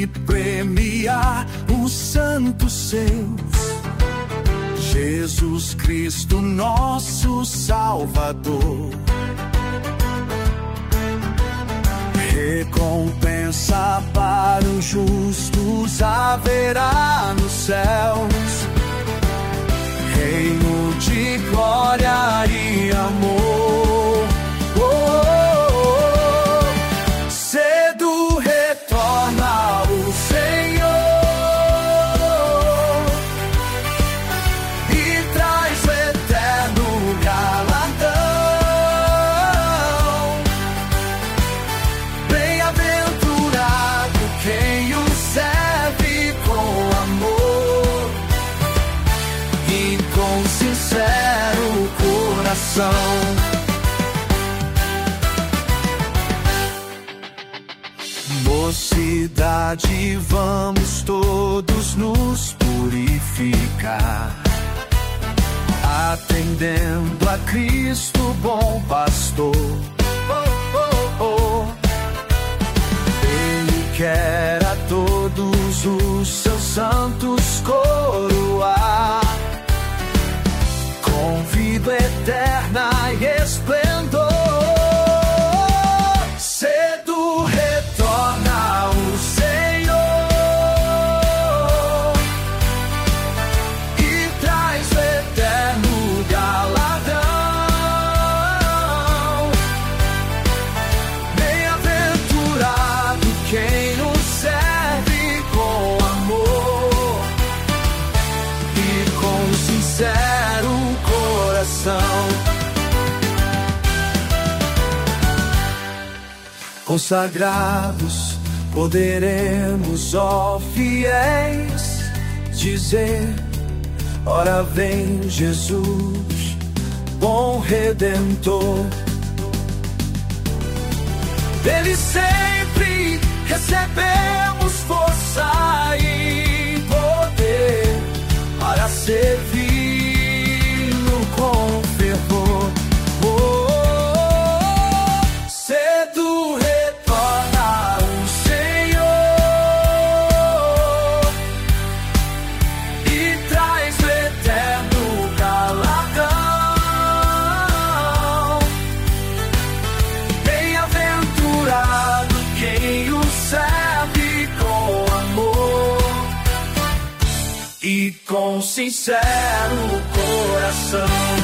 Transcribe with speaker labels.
Speaker 1: e premiar os santos seus. Jesus Cristo, nosso Salvador. Recompensa para os justos haverá nos céus, reino de glória e amor. Cedo retorna o Senhor e traz o eterno galardão. Bem-aventurado quem o serve com amor e com sincero coração. Mocidade, vamos todos nos purificar, atendendo a Cristo, bom pastor. Ele quer a todos os seus santos coroar com vida eterna e esplendor. Cedo retorna o Senhor e traz o eterno galardão. Bem-aventurado quem o serve com amor e com sincero coração. Consagrados, poderemos, ó fiéis, dizer: ora vem Jesus, bom Redentor. Dele sempre recebemos força e poder para servi-lo com fervor. Cedo retorna o Senhor e traz o eterno galardão. Bem-aventurado quem o serve com amor e com sincero coração.